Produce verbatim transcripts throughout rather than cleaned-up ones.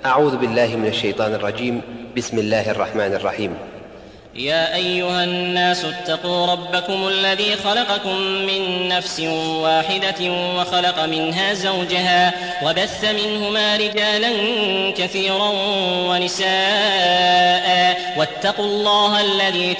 أعوذ بالله من الشيطان الرجيم. بسم الله الرحمن الرحيم. يا أيها الناس اتقوا ربكم الذي خلقكم من نفس واحدة وخلق منها زوجها وبث منهما رجالا كثيرا ونساء واتقوا الله الذي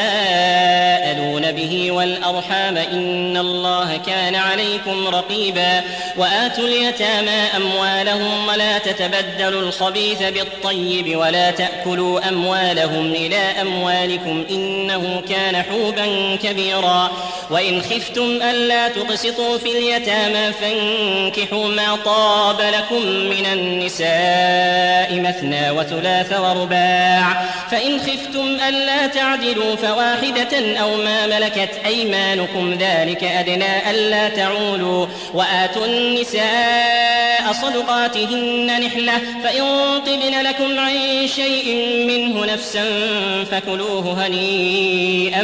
تساءلون به والأرحام إن الله كان عليكم رقيبا وآتوا اليتامى أموالهم ولا تتبدلوا الخبيث بالطيب ولا تأكلوا أموالهم إلى أموالكم إنه كان حوبا كبيرا وإن خفتم ألا تقسطوا في اليتامى فانكحوا ما طاب لكم من النساء مثنى وثلاث ورباع فإن خفتم ألا تعدلوا فواحدة أو ما ملكت أيمانكم ذلك أدنى ألا تعولوا وآتوا النساء صدقاتهن نحلة فإن طبن لكم عن شيء منه نفسا فكلوه هنيئا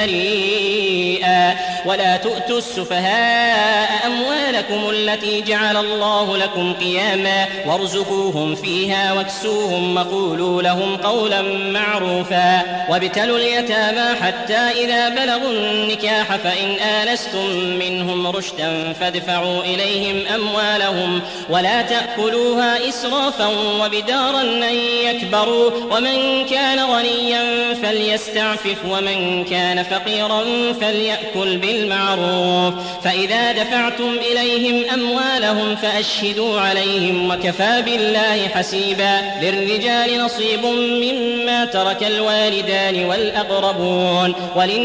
مريئا ولا تؤتوا السفهاء أموالكم التي جعل الله لكم قياما وارزقوهم فيها واكسوهم وقولوا لهم قولا معروفا وابتلوا اليتامى حتى إذا بلغوا النكاح فإن آنستم منهم رشدا فادفعوا إليهم أموالهم ولا تأكلوها إسرافا وبدارا أن يكبروا ومن كان غنيا فليستعفف ومن كان فقيرا فليأكل بالمعروف فإذا دفعتم إليهم أموالهم فأشهدوا عليهم وكفى بالله حسيبا للرجال نصيب مما ترك الوالدان والأقربون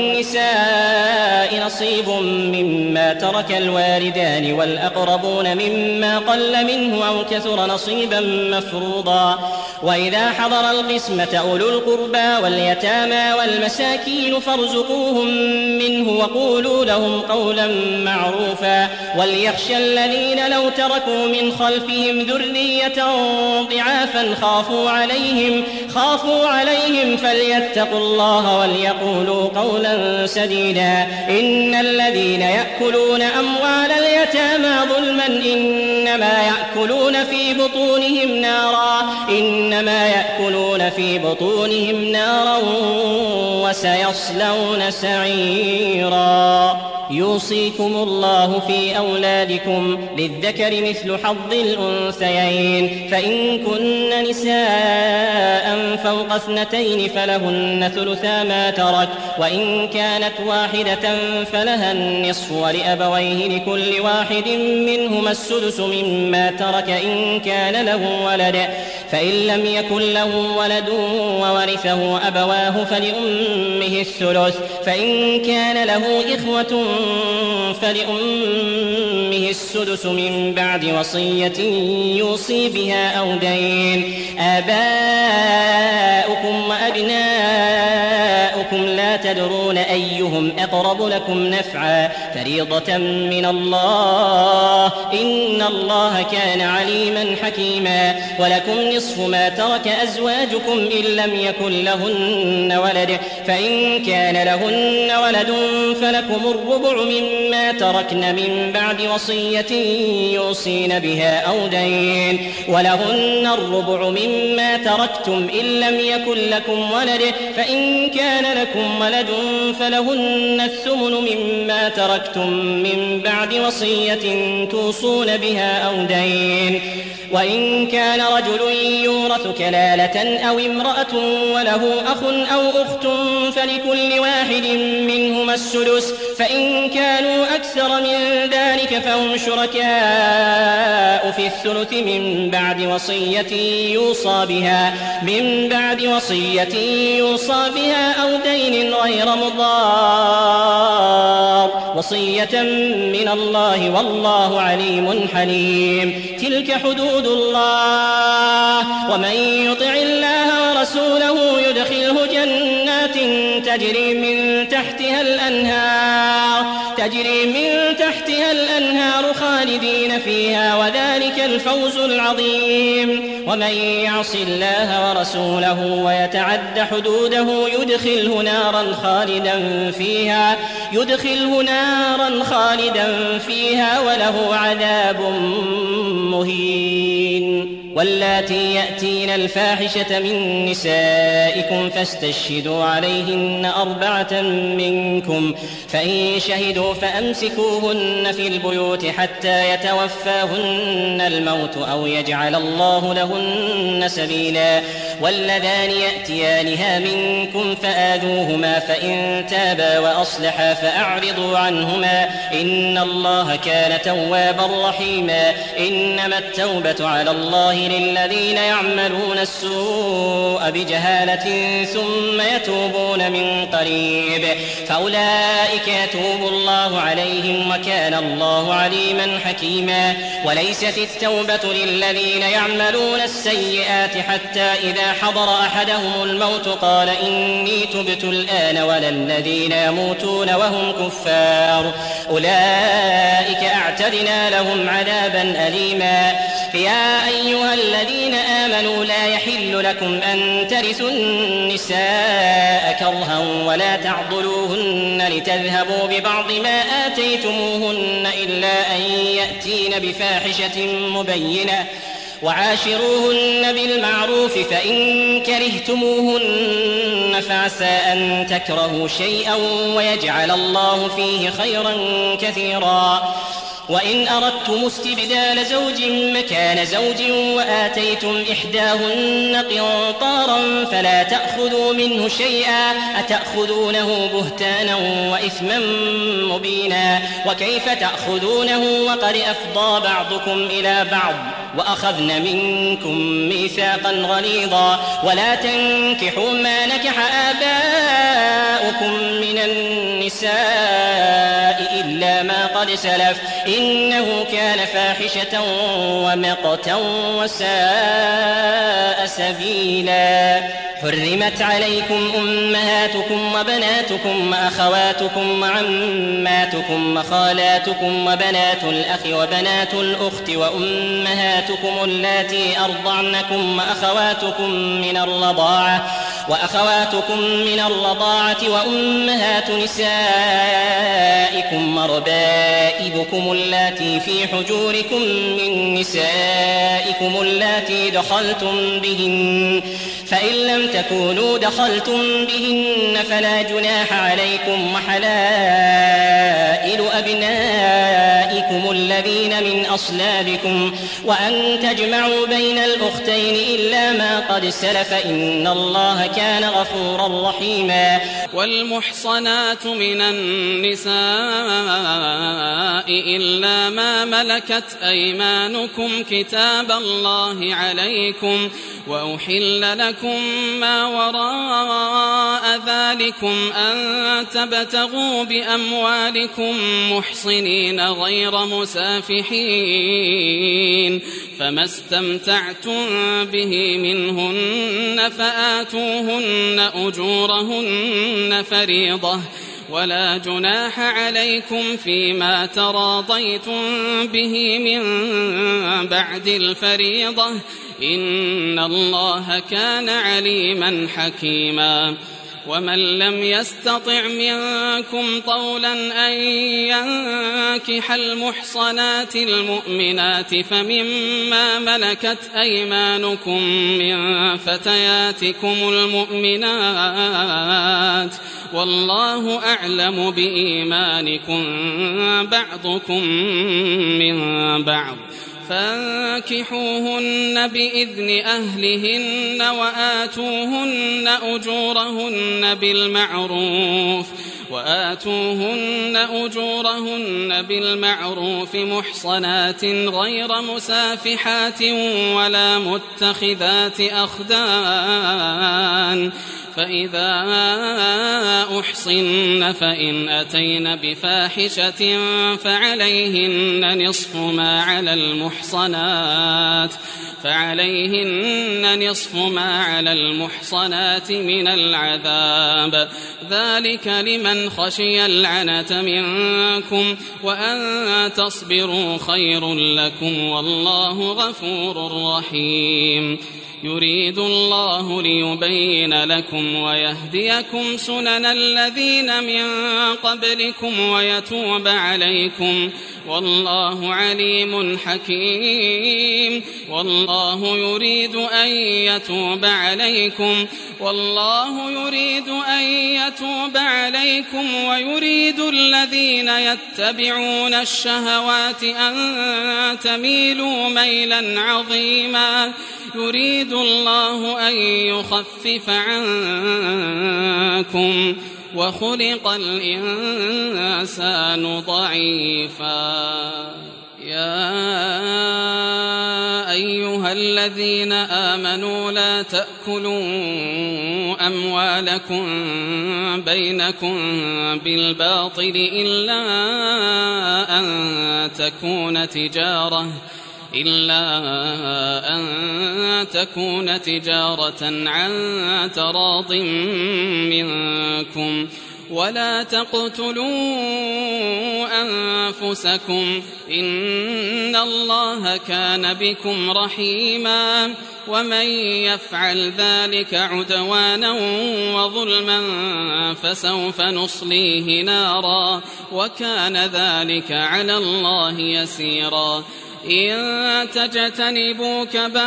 وللنساء نصيب مما ترك الوالدان والأقربون مما قل منه أو كثر نصيبا مفروضا وإذا حضر القسمة أولو القربى واليتامى والمساكين فارزقوهم منه وقولوا لهم قولا معروفا وليخشى الذين لو تركوا من خلفهم ذرية ضعافا خافوا عليهم خافوا عليهم فليتقوا الله وليقولوا قولا سديدا إن الذين يأكلون أموال اليتامى ظلما إنما يأكلون في بطونهم نارا إنما يأكلون في بطونهم نارا وسيصلون سعيرا يوصيكم الله في أولادكم للذكر مثل حظ الأنثيين فإن كن نساء فوق اثنتين فلهن ثلثا ما ترك وإن كانت واحدة فلها النصف ولأبويه لكل واحد منهما السدس مما ترك إن كان له ولد فإن لم يكن له ولد وورثه أبواه فلأمه الثلث فإن كان له إخوة فلأمه السدس من بعد وصية يوصي بها أو دين آباؤكم وأبناؤكم لا تدرون أيهم أقرب لكم نفعا فريضة من الله إن الله كان عليما حكيما ولكم نصف ما ترك أزواجكم إن لم يكن لهن ولد فإن كان لهن ولد فلكم الربع مما تركن من بعد وصية يوصين بها أو دين ولهن الربع مما تركتم إن لم يكن لكم ولد فإن كان لكم ولد فلهن الثمن مما تركتم من بعد وصية توصون بها أو دين وإن كان رجل يورث كلالة أو امرأة وله أخ أو أخت فلكل واحد منهما السدس فإن كانوا أكثر من ذلك فهم شركاء في الثلث من بعد وصية يوصى بها من بعد وصية يوصى بها أو دين غير مضار وصية من الله والله عليم حليم تلك حدود الله ومن يطع الله ورسوله يدخله جنات تجري من تحتها الأنهار تجري من تحتها الأنهار خالدين فيها وذلك الفوز العظيم ومن يعص الله ورسوله ويتعد حدوده يدخله نارا خالدا فيها يدخله نارا خالدا فيها وله عذاب مهين. واللاتي يأتين الفاحشة من نسائكم فاستشهدوا عليهن أربعة منكم فإن شهدوا فأمسكوهن في البيوت حتى يتوفاهن الموت أو يجعل الله لهن سبيلا واللذان يأتيانها منكم فآذوهما فإن تابا وأصلحا فأعرضوا عنهما إن الله كان توابا رحيما إنما التوبة على الله للذين يعملون السوء بجهالة ثم يتوبون من قريب فأولئك يتوب الله عليهم وكان الله عليما حكيما وليست التوبة للذين يعملون السيئات حتى إذا حضر أحدهم الموت قال إني تبت الآن ولا الذين يموتون وهم كفار أولئك أعتدنا لهم عذابا أليما يا أيها الذين آمنوا لا يحل لكم أن ترثوا النساء كرها ولا تعضلوهن لتذهبوا ببعض ما آتيتموهن إلا أن يأتين بفاحشة مبينة وعاشروهن بالمعروف فإن كرهتموهن فعسى أن تكرهوا شيئا ويجعل الله فيه خيرا كثيرا وإن أردتم استبدال زوج مكان زوج وآتيتم إحداهن قنطارا فلا تأخذوا منه شيئا أتأخذونه بهتانا وإثما مبينا وكيف تأخذونه وقد أفضى بعضكم إلى بعض وأخذن منكم ميثاقا غليظا ولا تنكحوا ما نكح آباؤكم من النساء إلا ما قد سلف إنه كان فاحشة ومقتا وساء سبيلا حرمت عليكم أمهاتكم وبناتكم وأخواتكم وعماتكم وخالاتكم وبنات الأخ وبنات الأخت وأمهاتكم اللاتي أرضعنكم وأخواتكم من الرضاعة وأخواتكم من الرضاعة وأمهات نسائكم وربائبكم اللاتي في حجوركم من نسائكم اللاتي دخلتم بهن فإن لم تكونوا دخلتم بهن فلا جناح عليكم وحلائل أبنائكم الذين من أصلابكم وأن تجمعوا بين الأختين إلا ما قد سلف إن الله كان غفورا رحيما والمحصنات من النساء إلا ما ملكت أيمانكم كتاب الله عليكم وأحل لكم ما وراء ذلكم أن تبتغوا بأموالكم محصنين غير مسافحين فما استمتعتم به منهن فآتوهن أجورهن فريضة ولا جناح عليكم فيما تراضيتم به من بعد الفريضة إن الله كان عليما حكيما ومن لم يستطع منكم طولا أن ينكح المحصنات المؤمنات فمما ملكت أيمانكم من فتياتكم المؤمنات والله أعلم بإيمانكم بعضكم من بعض فانكحوهن بإذن أهلهن وآتوهن أجورهن بالمعروف وآتوهن أجورهن بالمعروف محصنات غير مسافحات ولا متخذات أخدان فإذا أحصن فإن أتين بفاحشة فعليهن نصف ما على المحصنات فعليهن نصف ما على المحصنات من العذاب ذلك لمن خشي العنة منكم وأن تصبروا خير لكم والله غفور رحيم يريد الله ليبين لكم ويهديكم سنن الذين من قبلكم ويتوب عليكم والله عليم حكيم. والله يريد أن يتوب عليكم والله يريد أن يتوب عليكم ويريد الذين يتبعون الشهوات أن تميلوا ميلا عظيما. يريد الله أن يخفف عنكم وخلق الإنسان ضعيفا. يا أيها الذين آمنوا لا تأكلوا أموالكم بينكم بالباطل إلا أن تكون تجارة إلا أن تكون تجارة عن تراض منكم ولا تقتلوا أنفسكم إن الله كان بكم رحيما. ومن يفعل ذلك عدوانا وظلما فسوف نصليه نارا وكان ذلك على الله يسيرا. إن تجتنبوا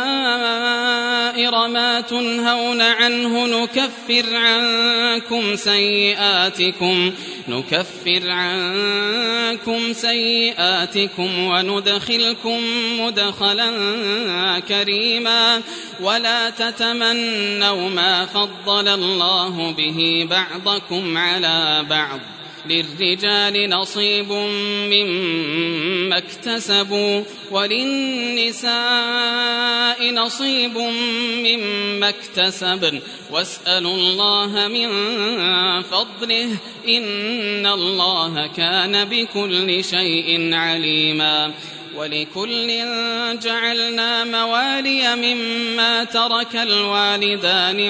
كبائر ما تنهون عنه نكفر عنكم سيئاتكم نكفر عنكم سيئاتكم وندخلكم مدخلا كريما. ولا تتمنوا ما فضل الله به بعضكم على بعض للرجال نصيب مما اكتسبوا وللنساء نصيب مما اكتسبن واسألوا الله من فضله إن الله كان بكل شيء عليما. ولكل جعلنا موالي مما ترك الوالدان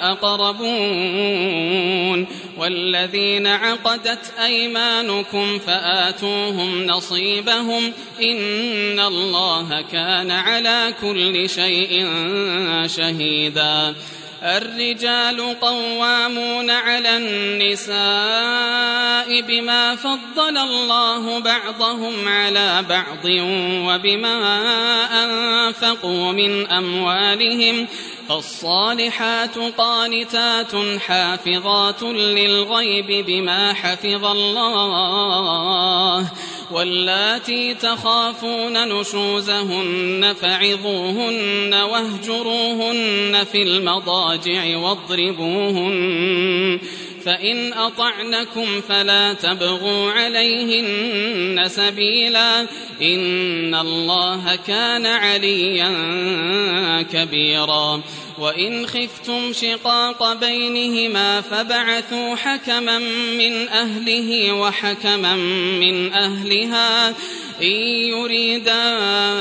والأقربون والذين عقدت أيمانكم فآتوهم نصيبهم إن الله كان على كل شيء شهيدا. الرجال قوامون على النساء بما فضل الله بعضهم على بعض وبما أنفقوا من أموالهم فالصالحات قانتات حافظات للغيب بما حفظ الله واللاتي تخافون نشوزهن فعظوهن واهجروهن في المضاجع واضربوهن فإن أطعنكم فلا تبغوا عليهن سبيلا إن الله كان عليا كبيرا. وإن خفتم شقاق بينهما فبعثوا حكما من أهله وحكما من أهلها إن يريدا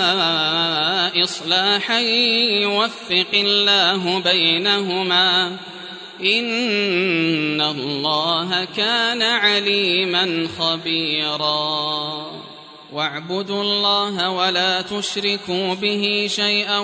إصلاحا يوفق الله بينهما إن الله كان عليما خبيرا. واعبدوا الله ولا تشركوا به شيئا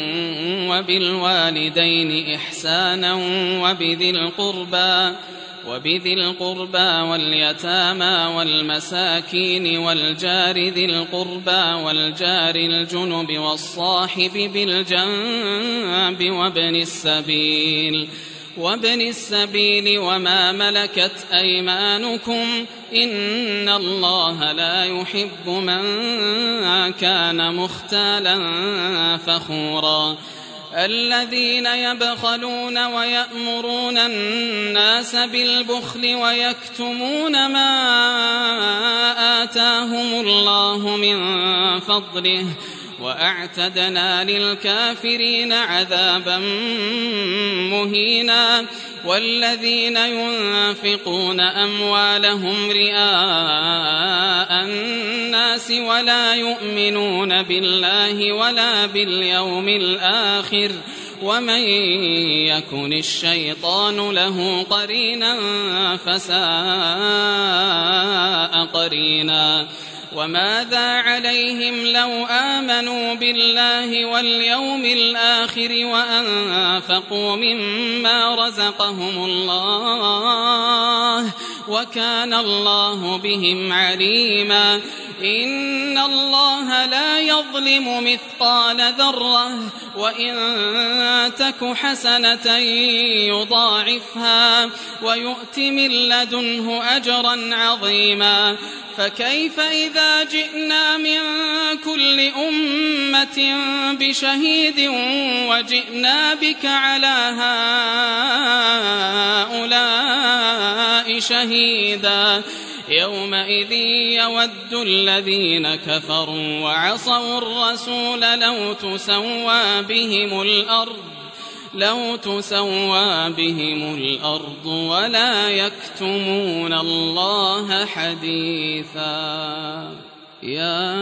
وبالوالدين إحسانا وبذي القربى وبذي القربى واليتامى والمساكين والجار ذي القربى والجار الجنب والصاحب بالجنب وابن السبيل وابن السبيل وما ملكت أيمانكم إن الله لا يحب من كان مختالا فخورا. الذين يبخلون ويأمرون الناس بالبخل ويكتمون ما آتاهم الله من فضله وأعتدنا للكافرين عذابا مهينا. والذين ينفقون أموالهم رئاء الناس ولا يؤمنون بالله ولا باليوم الآخر ومن يكن الشيطان له قرينا فساء قرينا. وماذا عليهم لو آمنوا بالله واليوم الآخر وأنفقوا مما رزقهم الله وكان الله بهم عليما إن الله لا يظلم مثقال ذرة وإن تك حسنة يضاعفها ويؤت من لدنه أجرا عظيما فكيف إذا جئنا من كل أمة بشهيد وجئنا بك على هؤلاء شهيدا يومئذ يود الذين كفروا وعصوا الرسول لو تسوى بهم الأرض لو تسوى بهم الأرض ولا يكتمون الله حديثا يا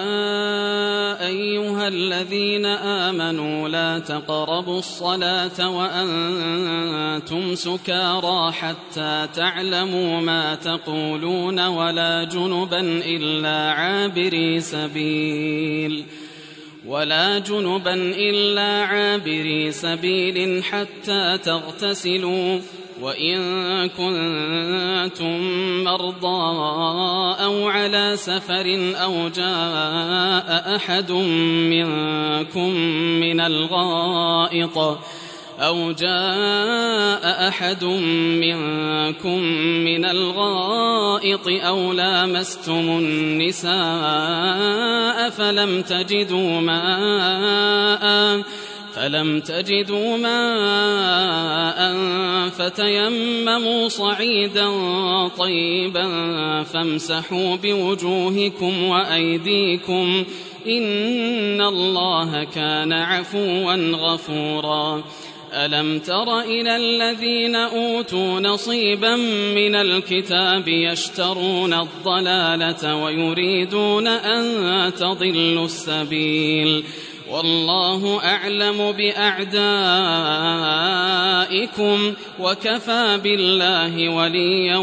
أيها الذين آمنوا لا تقربوا الصلاة وأنتم سكارى حتى تعلموا ما تقولون ولا جنبا إلا عابري سبيل ولا جنبا إلا عابري سبيل حتى تغتسلوا وإن كنتم مرضى أو على سفر أو جاء أحد منكم من الغائط أو جاء أحد منكم من الغائط أو لامستم النساء فلم تجدوا ماء فلم تجدوا ماء فتيمموا صعيدا طيبا فامسحوا بوجوهكم وأيديكم إن الله كان عفوا غفورا ألم تر إلى الذين أوتوا نصيبا من الكتاب يشترون الضلالة ويريدون أن تضلوا السبيل والله أعلم بأعدائكم وكفى بالله وليا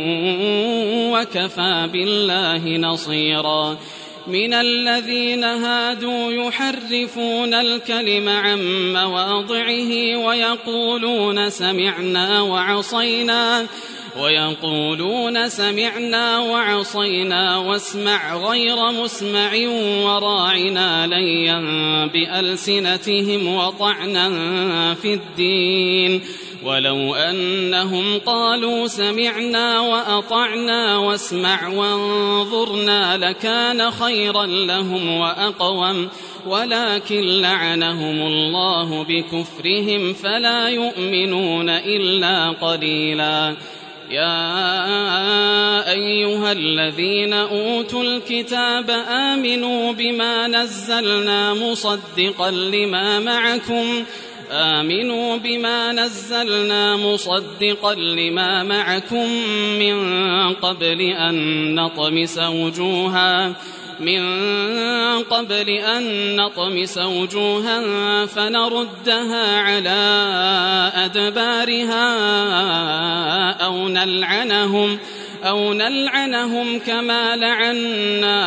وكفى بالله نصيرا من الذين هادوا يحرفون الكلم عن مواضعه ويقولون سمعنا وعصينا ويقولون سمعنا وعصينا واسمع غير مسمع وراعنا ليا بألسنتهم وطعنا في الدين ولو أنهم قالوا سمعنا وأطعنا واسمع وانظرنا لكان خيرا لهم وأقوم ولكن لعنهم الله بكفرهم فلا يؤمنون إلا قليلا يا أيها الذين أوتوا الكتاب آمنوا بما نزلنا مصدقا لما معكم آمنوا بما نزلنا مصدقا لما معكم من قبل أن نطمس وجوها من قبل أن نطمس وجوها فنردها على أدبارها أو نلعنهم أو نلعنهم كما لعنا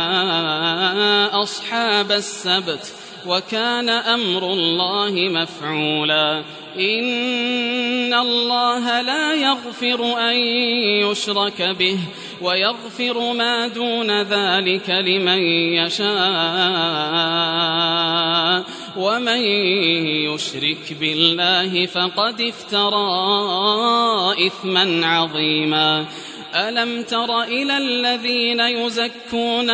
أصحاب السبت وكان أمر الله مفعولا إن الله لا يغفر أن يشرك به ويغفر ما دون ذلك لمن يشاء ومن يشرك بالله فقد افترى إثما عظيما ألم تر إلى الذين يزكون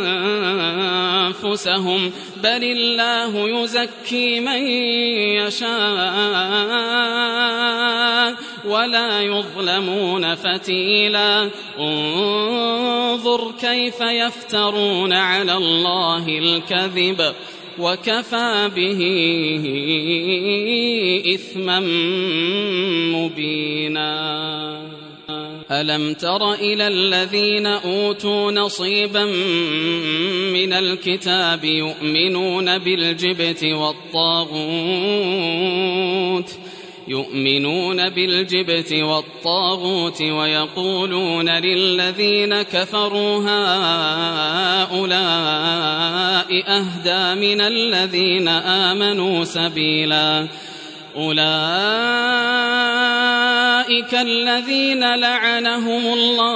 أنفسهم بل الله يزكي من يشاء ولا يظلمون فتيلا انظر كيف يفترون على الله الكذب وكفى به إثما مبينا ألم تر إلى الذين أوتوا نصيبا من الكتاب يؤمنون بالجبت والطاغوت يؤمنون بالجبت والطاغوت ويقولون للذين كفروا هؤلاء أهدى من الذين آمنوا سبيلا أولئك الذين لعنهم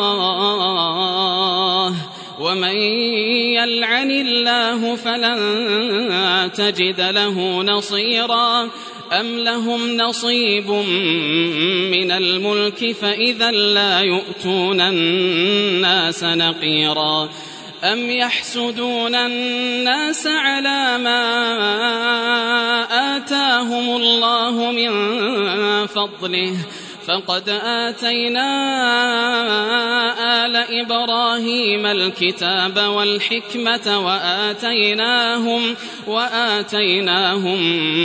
الله ومن يلعن الله فلن تجد له نصيرا أم لهم نصيب من الملك فإذا لا يؤتون الناس نقيرا أم يحسدون الناس على ما آتاهم الله من فضله فقد آتينا آل إبراهيم الكتاب والحكمة وآتيناهم, وآتيناهم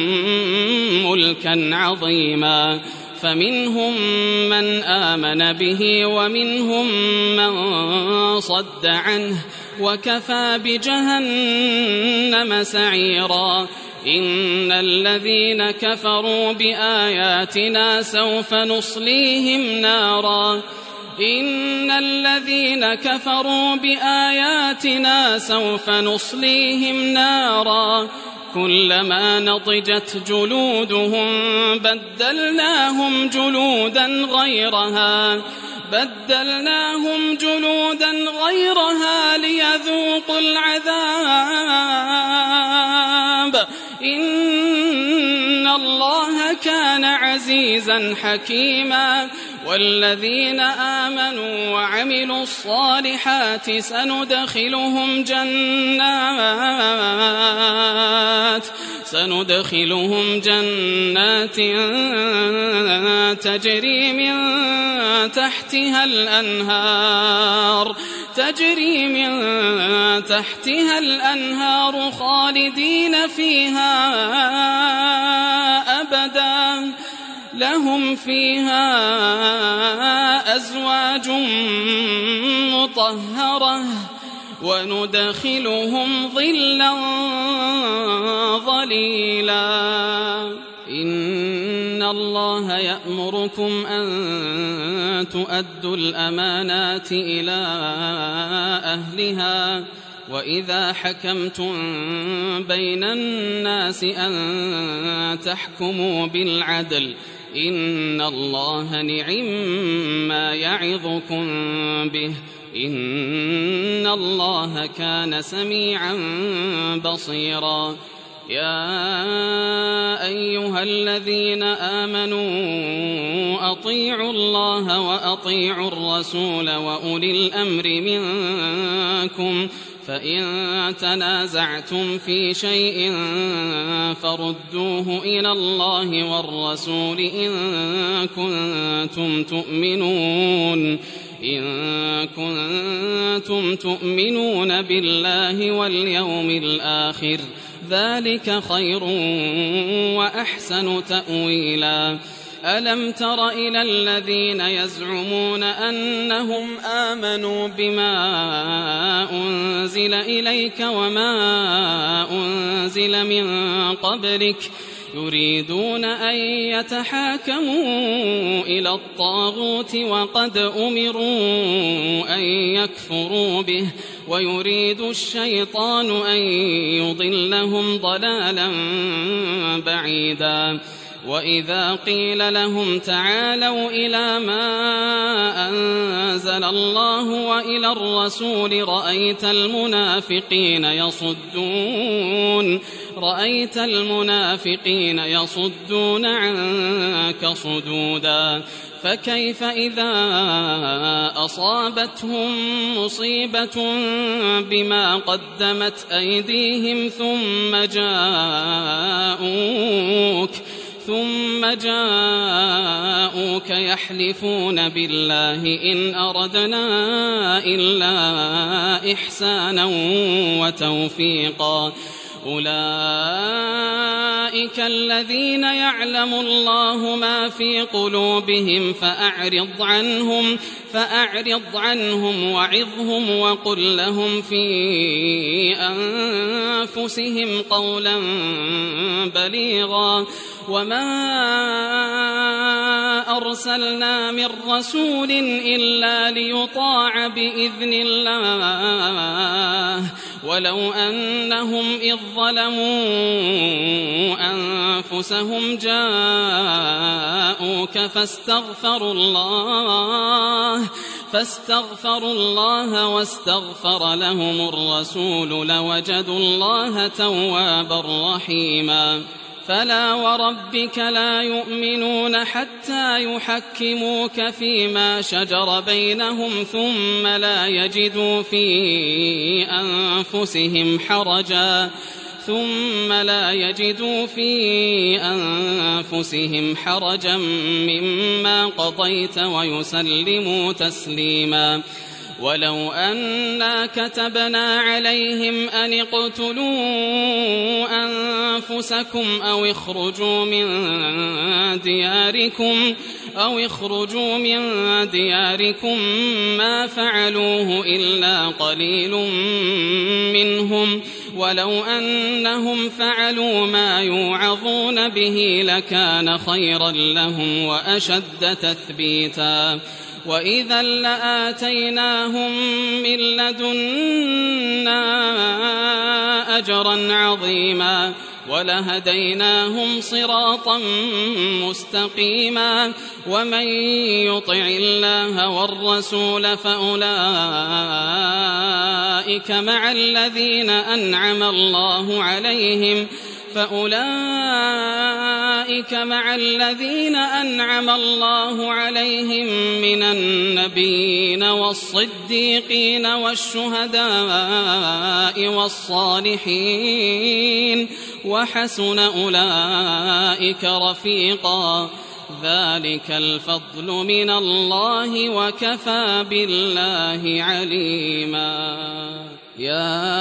ملكا عظيما فمنهم من آمن به ومنهم من صد عنه وكفى بجهنم سعيرا إن الذين كفروا بآياتنا سوف نصليهم نارا إن الذين كفروا بآياتنا سوف نصليهم نارا كلما نضجت جلودهم بدلناهم جلودا غيرها بدلناهم جلودا غيرها ليذوقوا العذاب إن الله كان عزيزا حكيما والذين آمنوا وعملوا الصالحات سندخلهم جنات سندخلهم جنات تجري من تحتها الأنهار تجري من تحتها الأنهار خالدين فيها أبدا لهم فيها أزواج مطهرة وندخلهم ظلا ظليلا إن الله يأمركم أن تؤدوا الأمانات إلى أهلها وإذا حكمتم بين الناس أن تحكموا بالعدل إن الله نعم ما يعظكم به إن الله كان سميعا بصيرا يا أيها الذين آمنوا أطيعوا الله وأطيعوا الرسول وأولي الأمر منكم فإن تنازعتم في شيء فردوه إلى الله والرسول إن كنتم تؤمنون إن كنتم تؤمنون بالله واليوم الآخر ذلك خير وأحسن تأويلا ألم تر إلى الذين يزعمون أنهم آمنوا بما أنزل إليك وما أنزل من قبلك يريدون أن يتحاكموا إلى الطاغوت وقد أمروا أن يكفروا به ويريد الشيطان أن يضلهم ضلالا بعيدا وإذا قيل لهم تعالوا إلى ما أنزل الله وإلى الرسول رأيت المنافقين يصدون رأيت المنافقين يصدون عنك صدودا فكيف إذا أصابتهم مصيبة بما قدمت أيديهم ثم جاءوك ثم جاءوك يحلفون بالله إن أردنا إلا إحسانا وتوفيقا أولئك أولئك الذين يعلم الله ما في قلوبهم فأعرض عنهم فأعرض عنهم وعظهم وقل لهم في أنفسهم قولا بليغا وما أرسلنا من رسول إلا ليطاع بإذن الله ولو أنهم إذ ظلموا أنفسهم جاءوك فاستغفروا الله فاستغفروا الله واستغفر لهم الرسول لوجدوا الله توابا رحيما فلا وربك لا يؤمنون حتى يحكموك فيما شجر بينهم ثم لا يجدوا في أنفسهم حرجا ثم لا يجدوا في أنفسهم حرجا مما قضيت ويسلموا تسليما ولو أنا كتبنا عليهم أن اقتلوا أنفسكم أو اخرجوا من دياركم أو اخرجوا من دياركم ما فعلوه إلا قليل منهم ولو أنهم فعلوا ما يوعظون به لكان خيرا لهم وأشد تثبيتا وإذا لآتيناهم من لدنا أجرا عظيما ولهديناهم صراطا مستقيما ومن يطع الله والرسول فأولئك مع الذين أنعم الله عليهم فأولئك مع الذين أنعم الله عليهم من النبيين والصديقين والشهداء والصالحين وحسن أولئك رفيقا ذلك الفضل من الله وكفى بالله عليما يا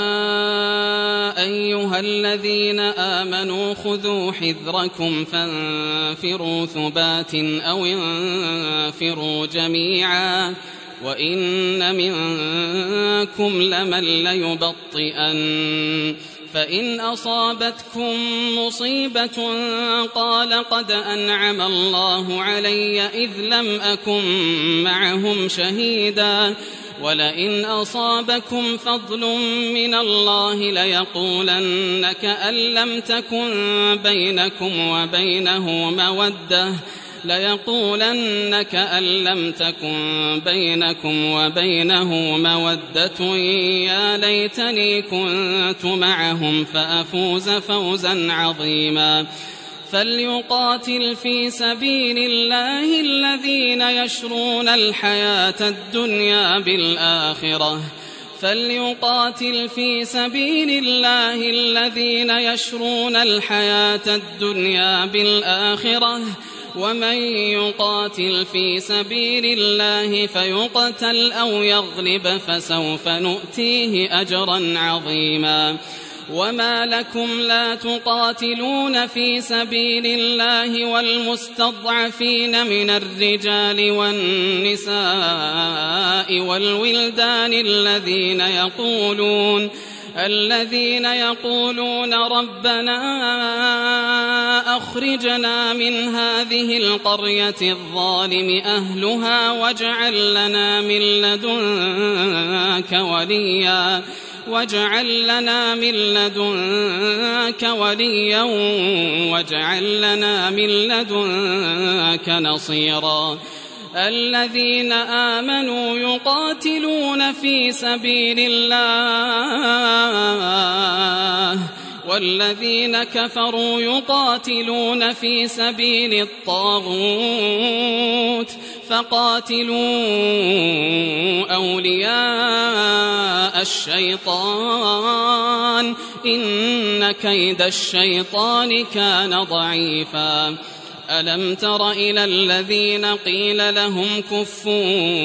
أيها الذين آمنوا خذوا حذركم فانفروا ثبات أو انفروا جميعا وإن منكم لمن ليبطئن فإن أصابتكم مصيبة قال قد أنعم الله علي إذ لم أكن معهم شهيدا ولئن أصابكم فضل من الله ليقولن كأن لم تكن بينكم وبينه مودة ليقولن كأن لم تكن بينكم وبينه مودة يا ليتني كنت معهم فأفوز فوزا عظيما فليقاتل في سبيل الله الذين يشرون الحياة الدنيا بالآخرة فليقاتل في سبيل الله الذين يشرون الحياة الدنيا بالآخرة ومن يقاتل في سبيل الله فيقتل أو يغلب فسوف نؤتيه أجرا عظيما وما لكم لا تقاتلون في سبيل الله والمستضعفين من الرجال والنساء والولدان الذين يقولون الذين يقولون ربنا أخرجنا من هذه القرية الظالم أهلها واجعل لنا من لدنك وليا واجعل لنا من لدنك وليا واجعل لنا من لدنك نصيرا الذين آمنوا يقاتلون في سبيل الله والذين كفروا يقاتلون في سبيل الطاغوت فقاتلوا أولياء الشيطان إن كيد الشيطان كان ضعيفا ألم تر إلى الذين قيل لهم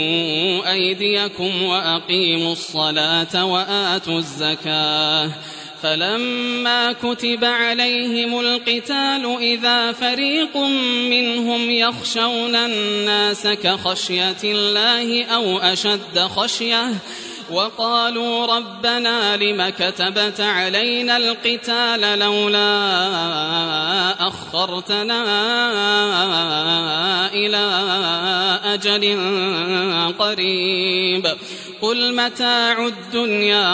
كفوا أيديكم وأقيموا الصلاة وآتوا الزكاة فلما كتب عليهم القتال إذا فريق منهم يخشون الناس كخشية الله أو أشد خشية وقالوا ربنا لم كتبت علينا القتال لولا أخرتنا إلى أجل قريب قل متاع الدنيا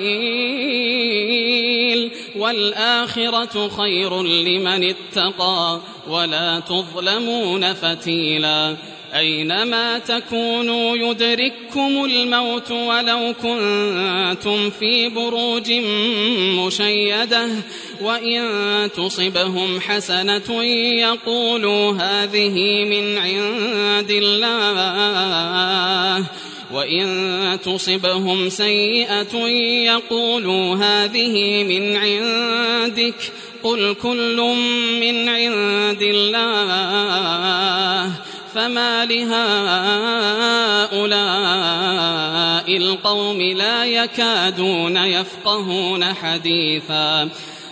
قليل والآخرة خير لمن اتقى ولا تظلمون فتيلا أينما تكونوا يدرككم الموت ولو كنتم في بروج مشيدة وإن تصبهم حسنة يقولوا هذه من عند الله وإن تصبهم سيئة يقولوا هذه من عندك قل كل من عند الله فما لهؤلاء القوم لا يكادون يفقهون حديثا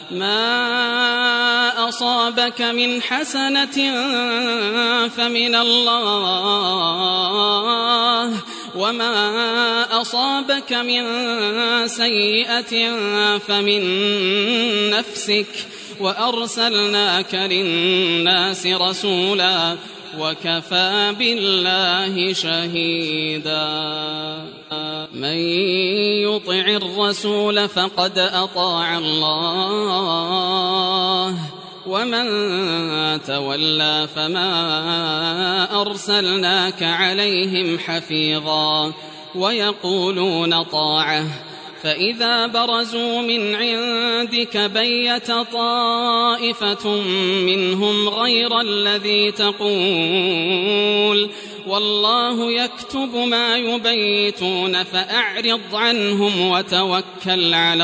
ما أصابك من حسنة فمن الله وما أصابك من سيئة فمن نفسك وأرسلناك للناس رسولا وكفى بالله شهيدا من يطع الرسول فقد أطاع الله ومن تولى فما أرسلناك عليهم حفيظا ويقولون طاعة فإذا برزوا من عندك بيت طائفة منهم غير الذي تقول والله يكتب ما يبيتون فأعرض عنهم وتوكل على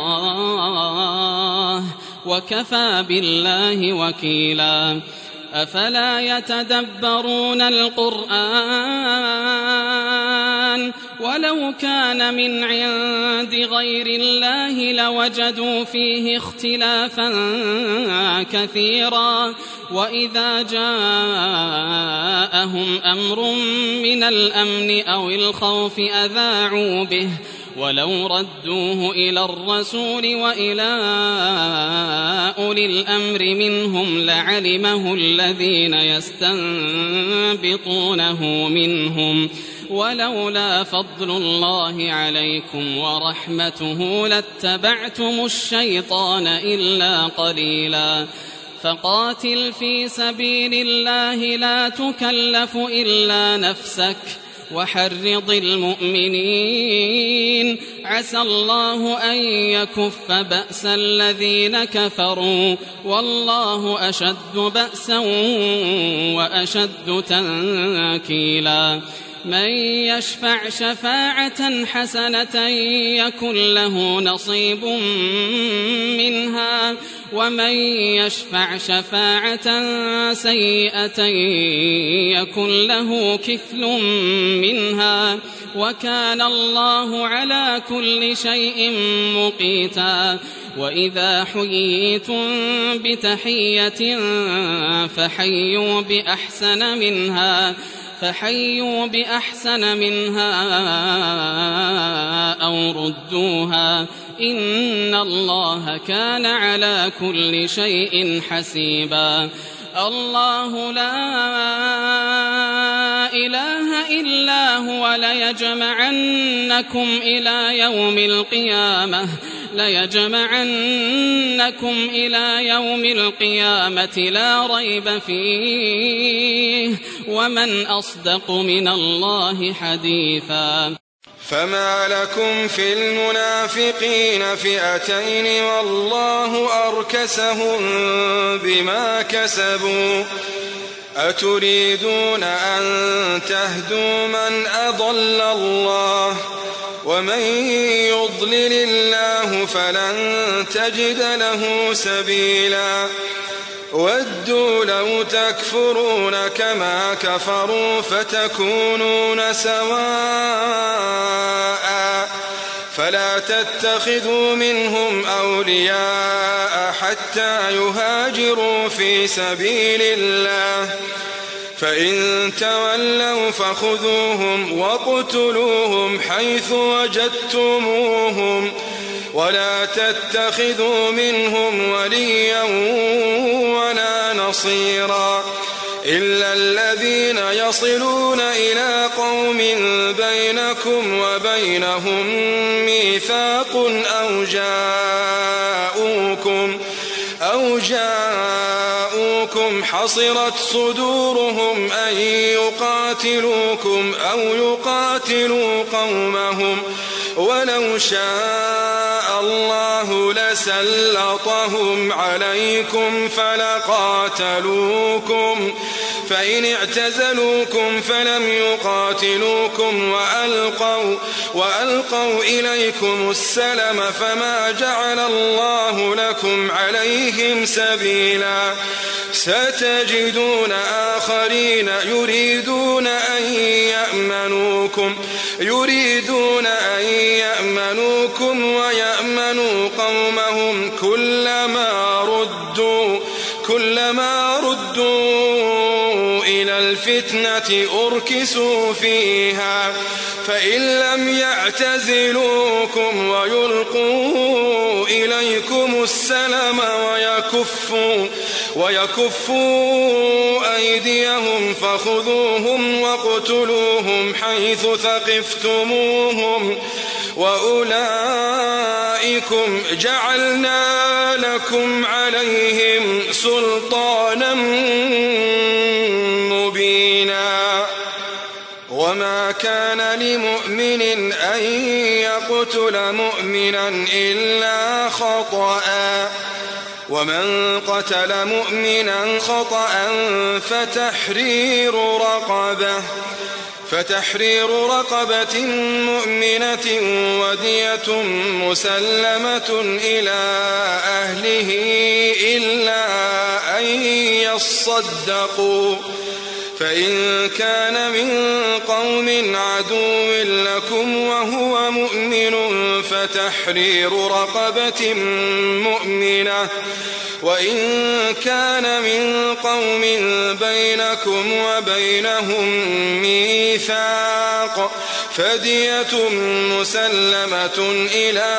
الله وكفى بالله وكيلا أفلا يتدبرون القرآن ولو كان من عند غير الله لوجدوا فيه اختلافا كثيرا وإذا جاءهم أمر من الأمن أو الخوف أذاعوا به ولو ردوه إلى الرسول وإلى أولي الأمر منهم لعلمه الذين يستنبطونه منهم ولولا فضل الله عليكم ورحمته لاتبعتم الشيطان إلا قليلا فقاتل في سبيل الله لا تكلف إلا نفسك وحرض المؤمنين عسى الله أن يكف بأس الذين كفروا والله أشد بأسا وأشد تنكيلا من يشفع شفاعة حسنة يكن له نصيب منها ومن يشفع شفاعة سيئة يكن له كفل منها وكان الله على كل شيء مقيتا وإذا حييتم بتحية فحيوا بأحسن منها فحيوا بأحسن منها أو ردوها إن الله كان على كل شيء حسيبا الله لا إله إلا هو ليجمعنكم إلى يوم القيامة ليجمعنكم إلى يوم القيامة لا ريب فيه ومن أصدق من الله حديثا فما لكم في المنافقين فئتين والله أركسهم بما كسبوا أتريدون أن تهدوا من أضل الله ومن يضلل الله فلن تجد له سبيلا ودوا لو تكفرون كما كفروا فتكونون سواء فلا تتخذوا منهم أولياء حتى يهاجروا في سبيل الله، فإن تولوا فخذوهم واقتلوهم حيث وجدتموهم، ولا تتخذوا منهم وليا ولا نصيرا إلا الذين يصلون إلى قوم بينكم وبينهم ميثاق أو جاءوكم أو جاءوكم حصرت صدورهم أن يقاتلوكم أو يقاتلوا قومهم، ولو شاء الله لسلطهم عليكم فلقاتلوكم، فإن اعتزلوكم فلم يقاتلوكم وألقوا, وألقوا إليكم السلم فما جعل الله لكم عليهم سبيلا. ستجدون آخرين يريدون أن يأمنوكم يريدون أن يأمنوكم ويأمنوا قومهم كلما ردوا كلما ردوا إلى الفتنة أركسوا فيها، فإن لم يعتزلوكم ويلقوا إليكم السلم ويكفوا ويكفوا أيديهم فخذوهم واقتلوهم حيث ثقفتموهم، وأولئكم جعلنا لكم عليهم سلطانا مبينا. وما كان لمؤمن أن يقتل مؤمنا إلا خطأ، ومن قتل مؤمنا خطأ فتحرير رقبة فتحرير رقبة مؤمنة ودية مسلمة إلى أهله إلا أن يصدقوا، فإن كان من قوم عدو لكم وهو مؤمن فتحرير رقبة مؤمنة، وإن كان من قوم بينكم وبينهم ميثاق فدية مسلمة إلى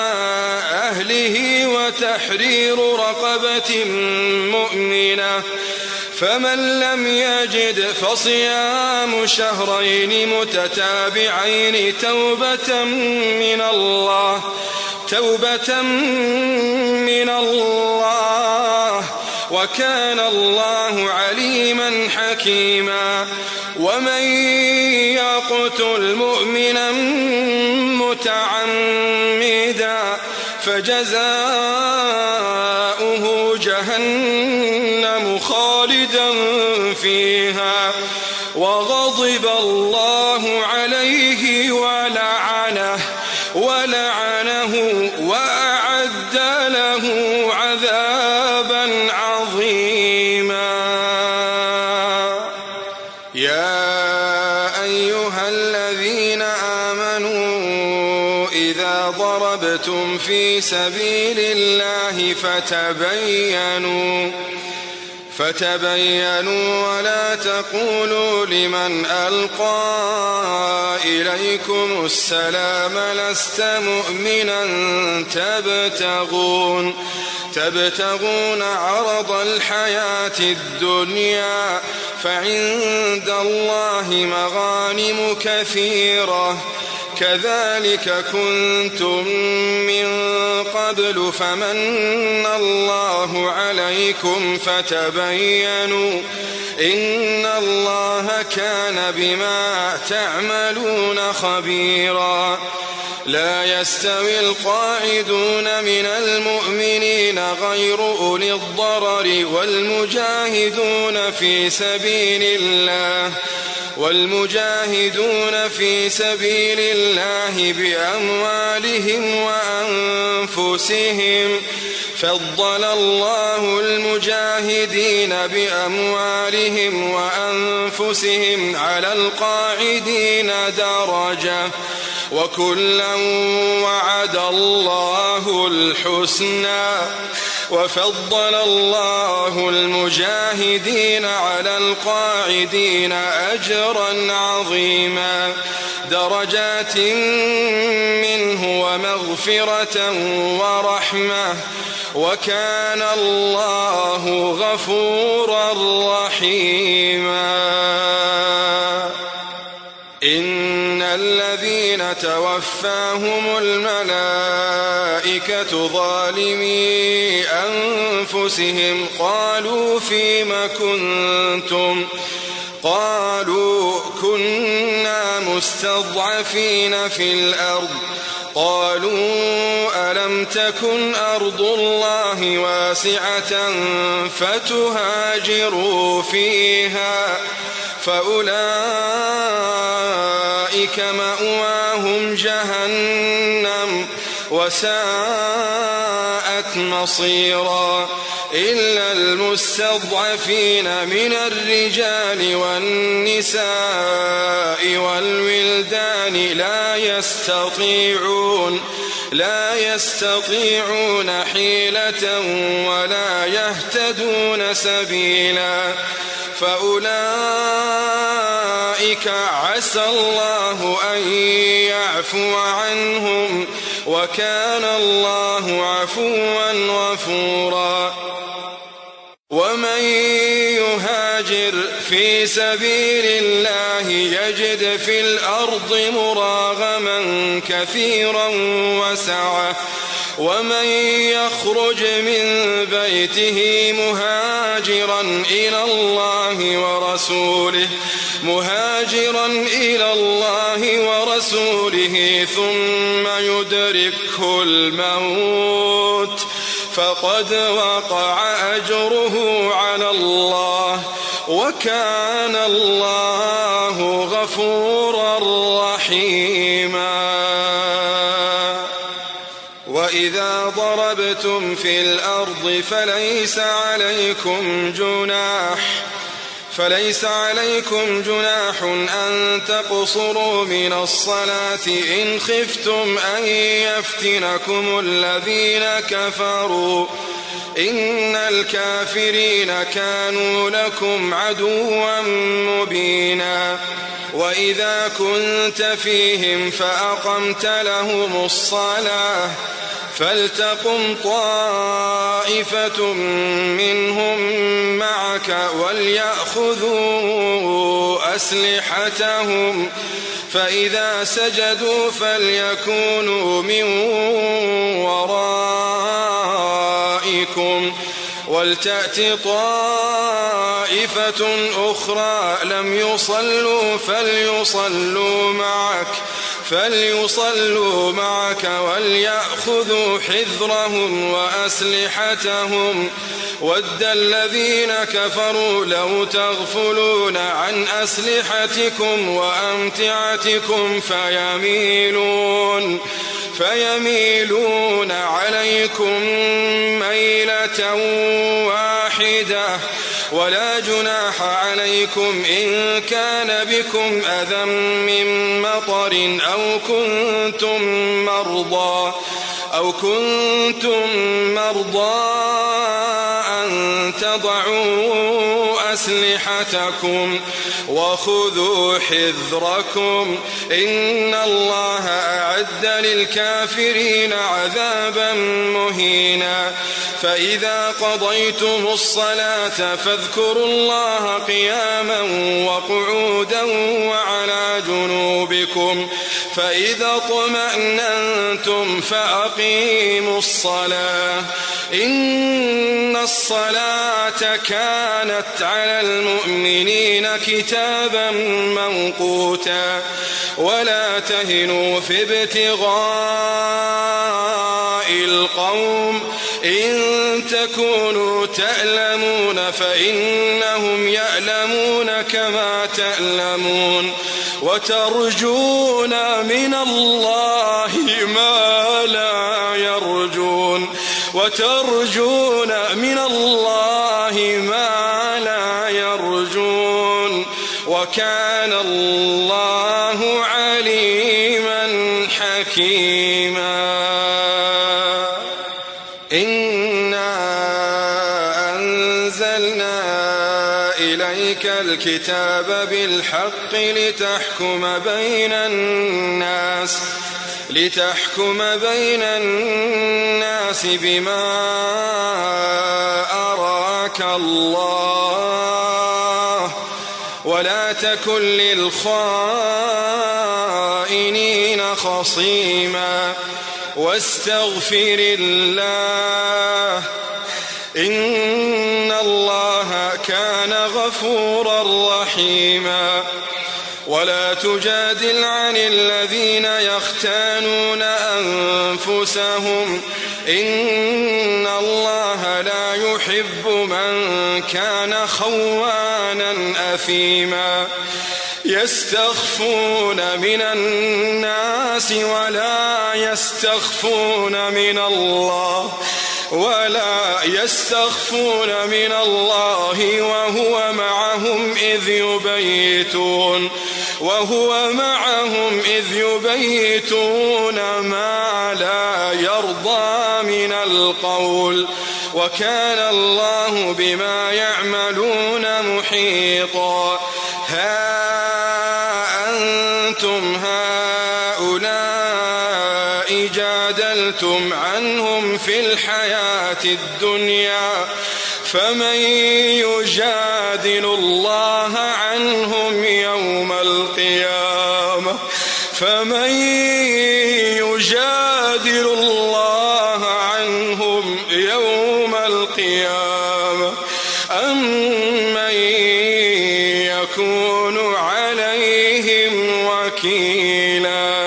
أهله وتحرير رقبة مؤمنة، فمن لم يجد فصيام شهرين متتابعين توبة من الله توبة من الله وكان الله عليما حكيما. ومن يقتل مؤمنا متعمدا فجزاؤه جهنم خالدا فيها وغضب الله عليه ولعنه ولعنه وأعد له عذابا عظيما. يا أيها الذين آمنوا إذا ضربتم في سبيل الله فتبينوا فتبينوا ولا تقولوا لمن ألقى إليكم السلام لست مؤمنا تبتغون تبتغون عرض الحياة الدنيا فعند الله مغانم كثيرة كذلك كنتم من قبل فمن الله عليكم فتبينوا إن الله كان بما تعملون خبيرا. لا يستوي القاعدون من المؤمنين غير أولي الضرر والمجاهدون في سبيل الله والمجاهدون في سبيل الله بأموالهم وأنفسهم فضل الله المجاهدين بأموالهم وأنفسهم على القاعدين درجة وكلا وعد الله الحسنى وفضل الله المجاهدين على القاعدين أجرا عظيما درجات منه ومغفرة ورحمة وكان الله غفورا رحيما. إن الذين توفاهم الملائكة ظالمي أنفسهم قالوا فيم كنتم قالوا كنا مستضعفين في الأرض قالوا ألم تكن أرض الله واسعة فتهاجروا فيها فأولئك مأواهم جهنم وساءت مصيرا إلا المستضعفين من الرجال والنساء والولدان لا يستطيعون لا يستطيعون حيلة ولا يهتدون سبيلا فأولئك عسى الله أن يعفو عنهم وكان الله عفوا غفورا. ومن يهاجر في سبيل الله يجد في الأرض مراغما كثيرا وسعة ومن يخرج من بيته مهاجرا إلى الله ورسوله مهاجرا إلى الله ورسوله ثم يدركه الموت فقد وقع أجره على الله وكان الله غفورا رحيما. وإذا ضربتم في الأرض فليس عليكم جناح فليس عليكم جناح أن تقصروا من الصلاة إن خفتم أن يفتنكم الذين كفروا إن الكافرين كانوا لكم عدوا مبينا. وإذا كنت فيهم فأقمت لهم الصلاة فلتقم طائفة منهم معك وليأخذوا أسلحتهم فإذا سجدوا فليكونوا من ورائكم ولتأت طائفة أخرى لم يصلوا فليصلوا معك فليصلوا معك وليأخذوا حذرهم وأسلحتهم ود الذين كفروا لو تغفلون عن أسلحتكم وأمتعتكم فيميلون فيميلون عليكم ميلة واحدة ولا جناح عليكم إن كان بكم أذى من مطر أو كنتم مرضى أو كنتم مرضى أن تضعوا أسلحتكم وخذوا حذركم إن الله أعد للكافرين عذابا مهينا. فإذا قضيتم الصلاة فاذكروا الله قياما وقعودا وعلى جنوبكم فإذا اطمأننتم فأقيموا الصلاة إن الصلاة كانت على المؤمنين كتابا موقوتا. ولا تهنوا في ابتغاء القوم إن تكونوا تألمون فإنهم يألمون كما تألمون وترجون من الله ما لا يرجون وترجون من الله ما لا يرجون وكان الله عليما حكيما إنا أنزلنا إليك الكتاب بالحق لتحكم بين الناس لتحكم بين الناس بما أراك الله ولا تكن للخائنين خصيما واستغفر الله إن الله كان غفورا رحيما ولا تجادل عن الذين يختانون أنفسهم إن الله لا يحب من كان خوانا أثيما يستخفون من الناس ولا يستخفون من الله ولا يستخفون من الله وهو معهم إذ يبيتون وهو معهم إذ يبيتون ما لا يرضى من القول وكان الله بما يعملون محيطا ها أنتم هؤلاء جادلتم عنهم في الحياة الدنيا فمن يجادل الله عنهم يوم القيامة فمن يجادل الله عنهم يوم القيامة أم من يكون عليهم وكيلا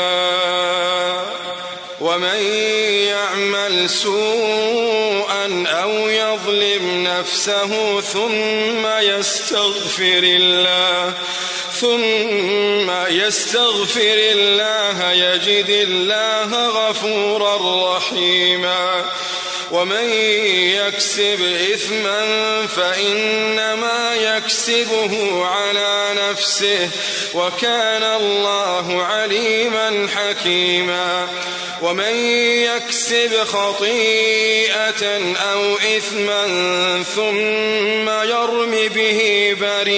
ومن يعمل سوءا أو يظلم نفسه ثم يستغفر الله ثم يستغفر الله يجد الله غفورا رحيما ومن يكسب إثما فإنما يكسبه على نفسه وكان الله عليما حكيما ومن يكسب خطيئة أو إثما ثم يرم به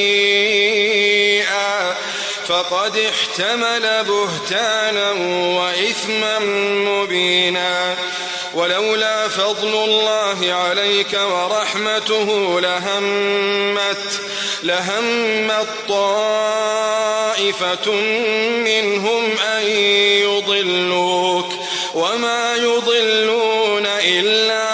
بريئا فقد احتمل بهتانا وإثما مبينا ولولا فضل الله عليك ورحمته لهمت لهمت طائفة منهم أن يضلوك وما يضلون إلا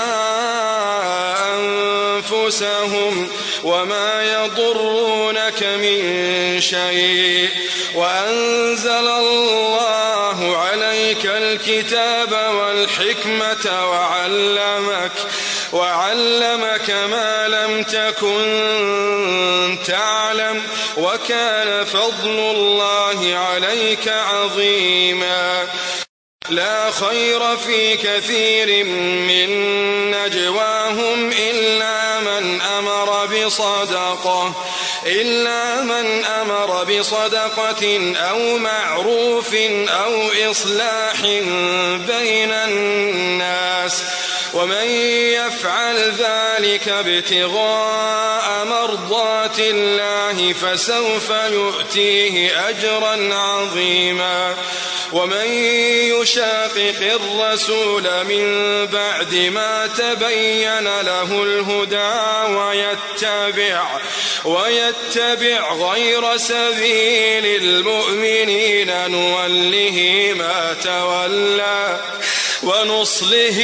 أنفسهم وما يضرونك من شيء وأنزل الله عليك الكتاب والحكمة وعلمك وعلمك ما لم تكن تعلم وكان فضل الله عليك عظيما لا خير في كثير من نجواهم إلا من أمر بصدقة إلا من أمر بصدقة أو معروف أو إصلاح بين الناس ومن يفعل ذلك ابتغاء مرضات الله فسوف يؤتيه أجرا عظيما ومن يشاقق الرسول من بعد ما تبين له الهدى ويتبع ويتبع غير سبيل المؤمنين نوله ما تولى ونصله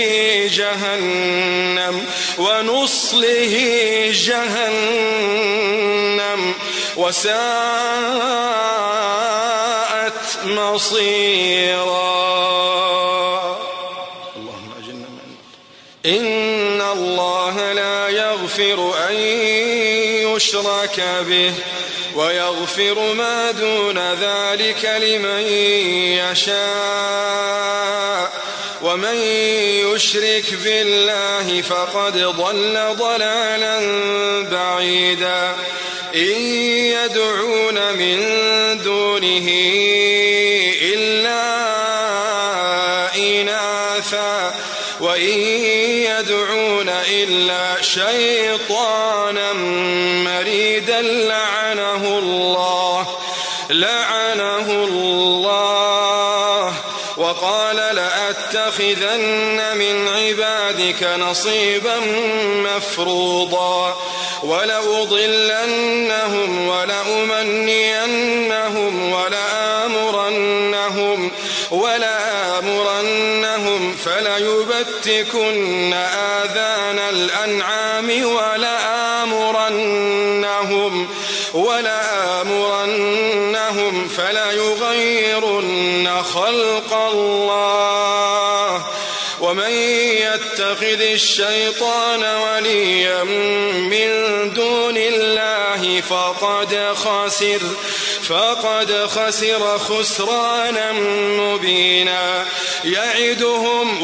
جهنم ونصله جهنم وساءت مصيرا. اللهم أجرنا من إن الله لا يغفر أن يشرك به ويغفر ما دون ذلك لمن يشاء ومن يشرك بالله فقد ضل ضلالا بعيدا إن يدعون من دونه إلا إلا شيطانا مريدا لعنه الله لعنه الله وقال لأتخذن من عبادك نصيبا مفروضا ولأضلنهم ولأمنينهم ولآمرنهم ولآمرنهم فليبتكن آذان الأنعام ولآمرنهم ولآمرنهم فليغيرن خلق الله ومن يتخذ الشيطان وليا من دون الله فقد خسر فقد خسر خسرانا مبينا يعدهم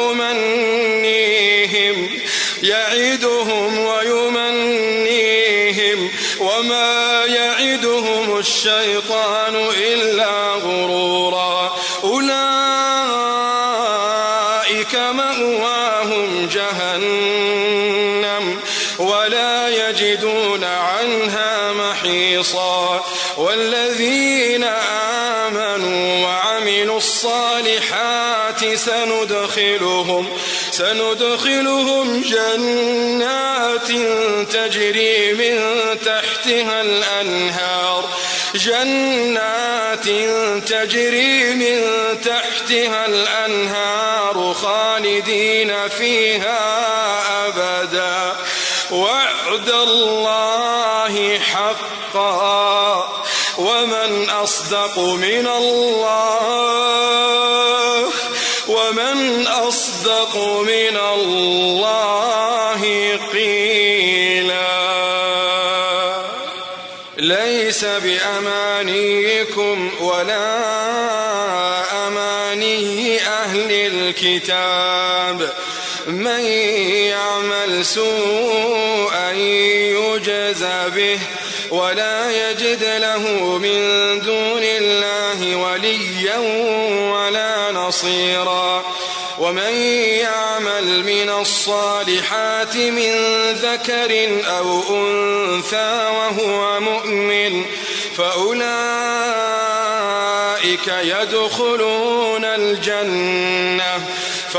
ويمنيهم يعدهم ويمنيهم وما يعدهم الشيطان إلا غرورا أولئك مأواهم جهنم ولا يجدون عنها محيصا والذين آمنوا وعملوا الصالحات سندخلهم سندخلهم جنات تجري من تحتها الأنهار جنات تجري من تحتها الأنهار خالدين فيها أبدا وعد الله حقا ومن أصدق من الله ومن أصدق من الله قيلا ليس بأمانيكم ولا أماني أهل الكتاب من يعمل سوءا يجز به ولا يجد له من دون الله وليا ولا نصيرا ومن يعمل من الصالحات من ذكر أو أنثى وهو مؤمن فأولئك يدخلون الجنة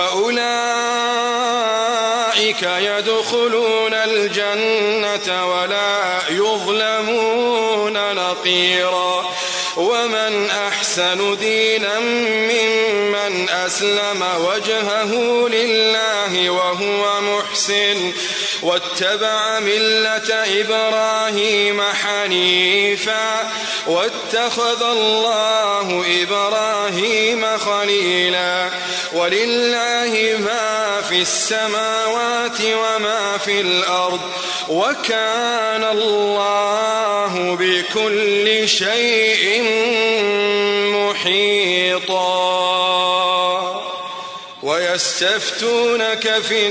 فأولئك يدخلون الجنة ولا يظلمون نقيرا ومن أحسن دينا ممن أسلم وجهه لله وهو محسن واتبع ملة إبراهيم حنيفا واتخذ الله إبراهيم خليلا ولله ما في السماوات وما في الأرض وكان الله بكل شيء محيطا ويستفتونك في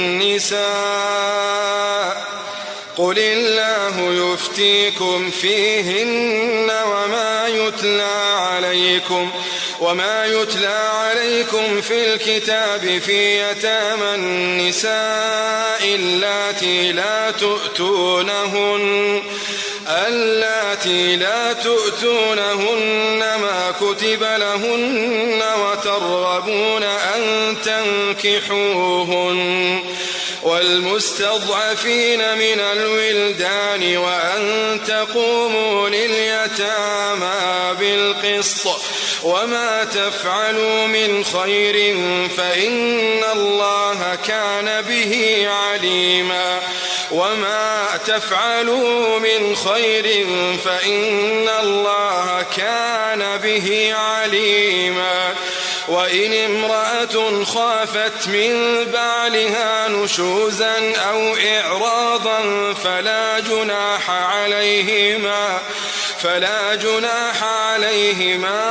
النساء قل الله يفتيكم فيهن وما يتلى عليكم وما يتلى عليكم في الكتاب في يتامى النساء اللاتي لا تؤتونهن اللاتي لا تؤتونهن ما كتب لهن وترغبون أن تنكحوهن والمستضعفين من الولدان وأن تقوموا لليتامى بالقسط وما تفعلوا من خير فإن الله كان به عليما وما تفعلوا من خير فإن الله كان به عليما وإن امرأة خافت من بعلها نشوزا أو إعراضا فلا جناح عليهما فلا جناح عليهما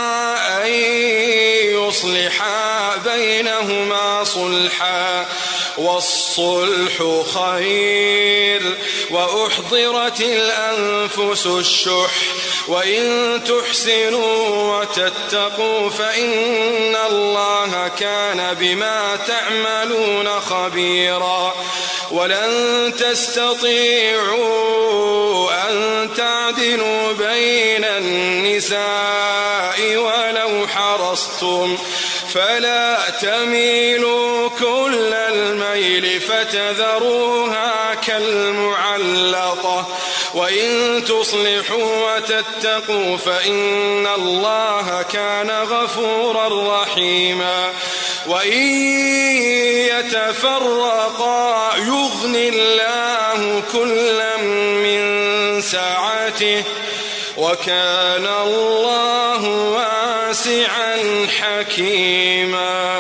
أن يصلحا بينهما صلحا والصلح خير. وأحضرت الأنفس الشح وإن تحسنوا وتتقوا فإن الله كان بما تعملون خبيرا. ولن تستطيعوا أن تعدلوا بين النساء ولو حرصتم فلا تميلوا كل الميل فتذروها كالمعلقة. وإن تصلحوا وتتقوا فإن الله كان غفورا رحيما. وإن يتفرقا يغن الله كلا من سعته وكان الله واسعا حكيما.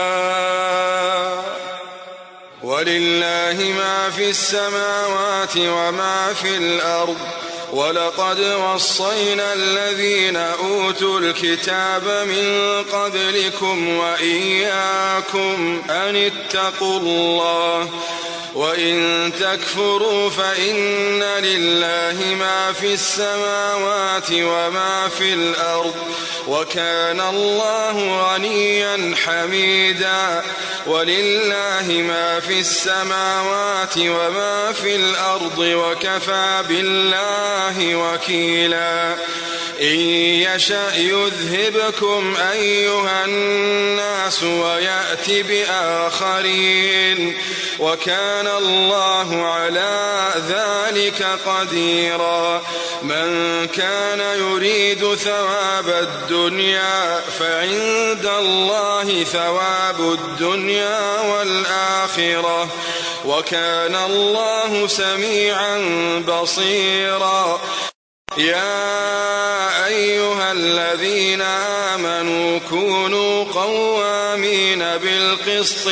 ولله ما في السماوات وما في الأرض. ولقد وصينا الذين أوتوا الكتاب من قبلكم وإياكم أن اتقوا الله وإن تكفروا فإن لله ما في السماوات وما في الأرض وكان الله غنيا حميدا. ولله ما في السماوات وما في الأرض وكفى بالله وكيلا. إن يشأ يذهبكم أيها الناس ويأت بآخرين وكان الله على ذلك قديرا. من كان يريد ثواب الدنيا فعند الله ثواب الدنيا والآخرة وكان الله سميعا بصيرا. يا أيها الذين آمنوا كونوا قوامين بالقسط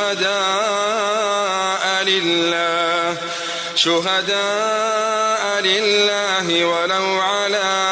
شهداء لله شهداء لله ولو على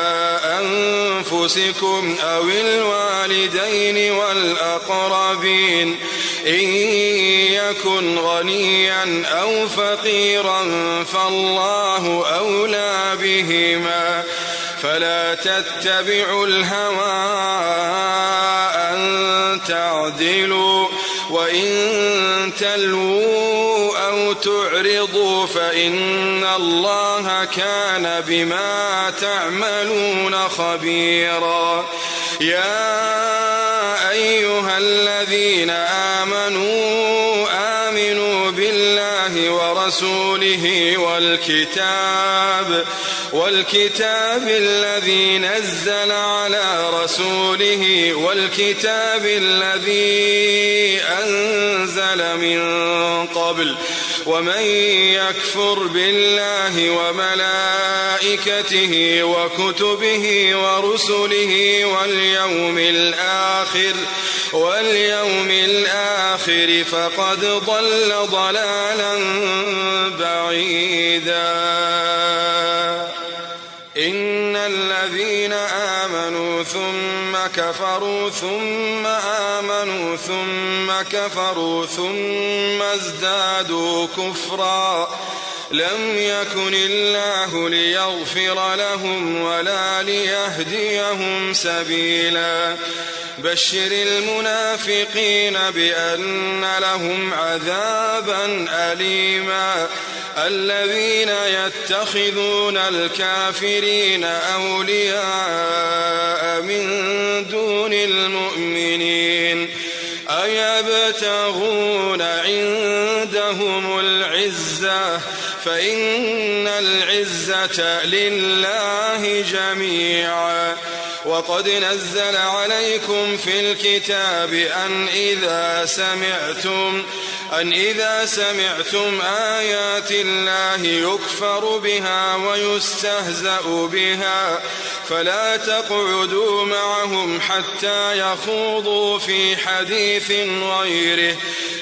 أنفسكم أو الوالدين والأقربين إن يكن غنيا أو فقيرا فالله أولى بهما فلا تتبعوا الهوى أن تعدلوا وإن تلووا أو تعرضوا فإن الله كان بما تعملون خبيرا. يا أيها الذين آمنوا آمنوا بالله ورسوله والكتاب والكتاب الذي نزل على رسوله والكتاب الذي أنزل من قبل ومن يكفر بالله وملائكته وكتبه ورسله واليوم الآخر واليوم الآخر فقد ضل ضلالا بعيدا. إن الذين آمنوا ثم كفروا ثم آمنوا ثم كفروا ثم ازدادوا كفرا لم يكن الله ليغفر لهم ولا ليهديهم سبيلا. بشر المنافقين بأن لهم عذابا أليما. الذين يتخذون الكافرين أولياء من دون المؤمنين أيبتغون عندهم العزة فإن العزة لله جميعا. وقد نزل عليكم في الكتاب أن إذا سمعتم أن إذا سمعتم آيات الله يكفر بها ويستهزأ بها فلا تقعدوا معهم حتى يخوضوا في حديث غيره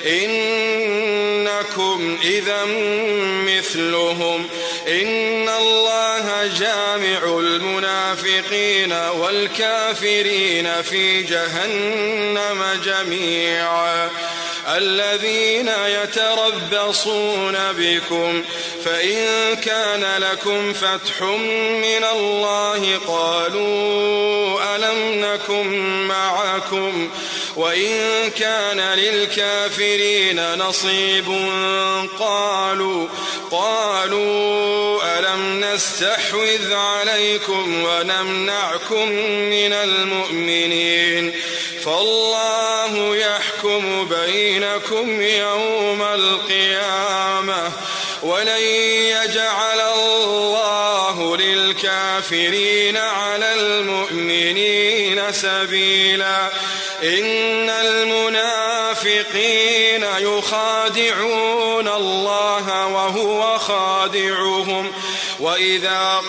إنكم إذا مثلهم إن الله جامع المنافقين والكافرين في جهنم جميعا. الذين يتربصون بكم فإن كان لكم فتح من الله قالوا ألم نكن معكم وإن كان للكافرين نصيب قالوا قالوا ألم نستحوذ عليكم ونمنعكم من المؤمنين فالله يحكم بينكم يوم القيامة ولن يجعل الله للكافرين على المؤمنين سبيلا إن المنافقين يخادعون الله وهو خادعهم وإذا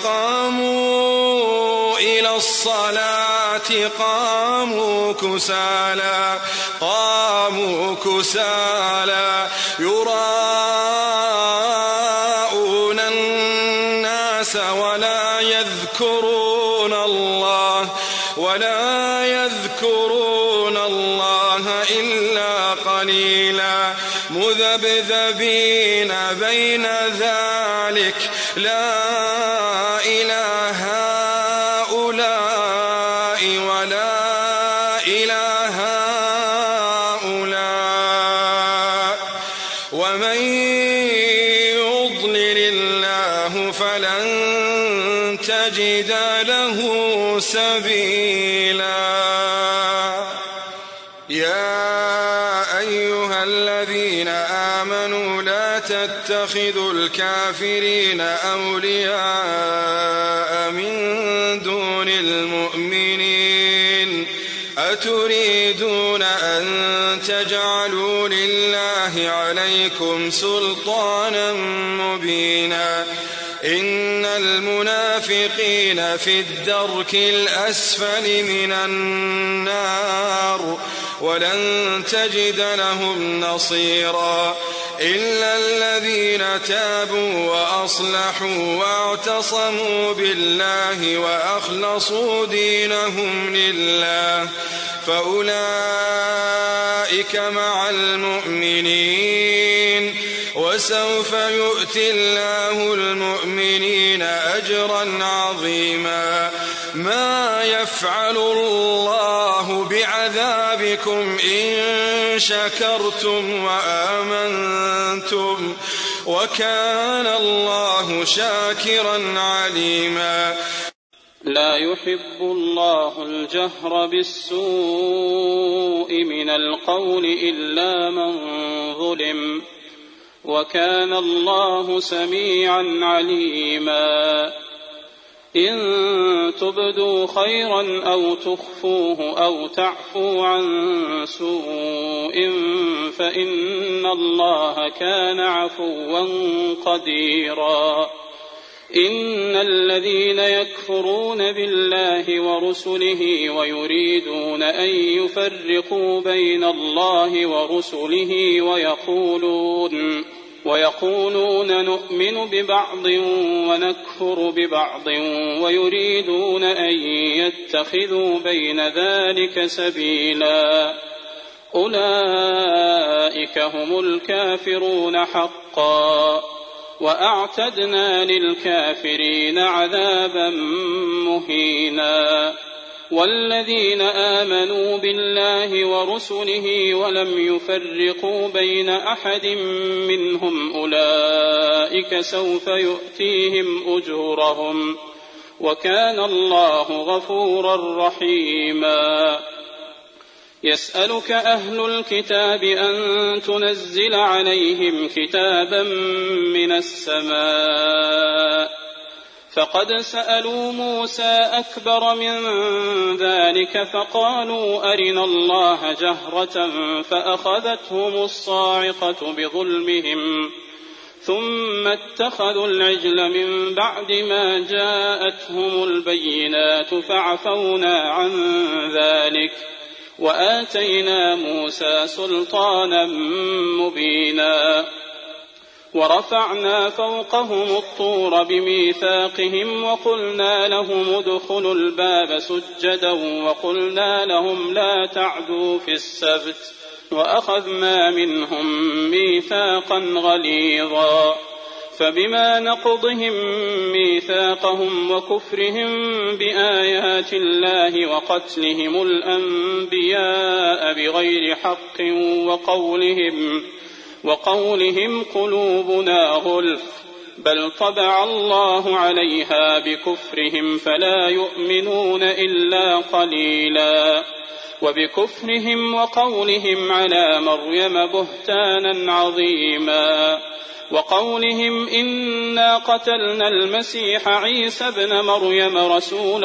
قاموا إلى الصلاة قاموا كسالى قاموا كسالى يراءون الناس ولا يذكرون الله ولا يذكرون الله إلا قليلا مذبذبين بين ذلك لا إله هؤلاء ولا إله هؤلاء ومن يضلل الله فلن تجد له سبيلا يا أيها الذين آمنوا لا تتخذوا الكافرين أولياء من دون المؤمنين أتريدون أن تجعلوا لله عليكم سلطانا مبينا إن المنافقين في الدرك الأسفل من النار ولن تجد لهم نصيرا إلا الذين تابوا وأصلحوا واعتصموا بالله وأخلصوا دينهم لله فأولئك مع المؤمنين وسوف يؤتي الله المؤمنين أجرا عظيما ما يفعل الله بعذابكم إن شكرتم وآمنتم وكان الله شاكرا عليما لا يحب الله الجهر بالسوء من القول إلا من ظلم وكان الله سميعا عليما إن تبدوا خيرا أو تخفوه أو تعفو عن سوء فإن الله كان عفوا قديرا إن الذين يكفرون بالله ورسله ويريدون أن يفرقوا بين الله ورسله ويقولون ويقولون نؤمن ببعض ونكفر ببعض ويريدون أن يتخذوا بين ذلك سبيلا أولئك هم الكافرون حقا وأعتدنا للكافرين عذابا مهينا والذين آمنوا بالله ورسله ولم يفرقوا بين أحد منهم أولئك سوف يؤتيهم أجورهم وكان الله غفورا رحيما يسألك أهل الكتاب أن تنزل عليهم كتابا من السماء فقد سألوا موسى أكبر من ذلك فقالوا أرنا الله جهرة فأخذتهم الصاعقة بظلمهم ثم اتخذوا العجل من بعد ما جاءتهم البينات فعفونا عن ذلك وآتينا موسى سلطانا مبينا ورفعنا فوقهم الطور بميثاقهم وقلنا لهم ادخلوا الباب سجدا وقلنا لهم لا تعدوا في السبت وأخذنا منهم ميثاقا غليظا فبما نقضهم ميثاقهم وكفرهم بآيات الله وقتلهم الأنبياء بغير حق وقولهم, وقولهم قلوبنا غلف بل طبع الله عليها بكفرهم فلا يؤمنون إلا قليلا وبكفرهم وقولهم على مريم بهتانا عظيما وقولهم إنا قتلنا المسيح عيسى ابن مريم رسول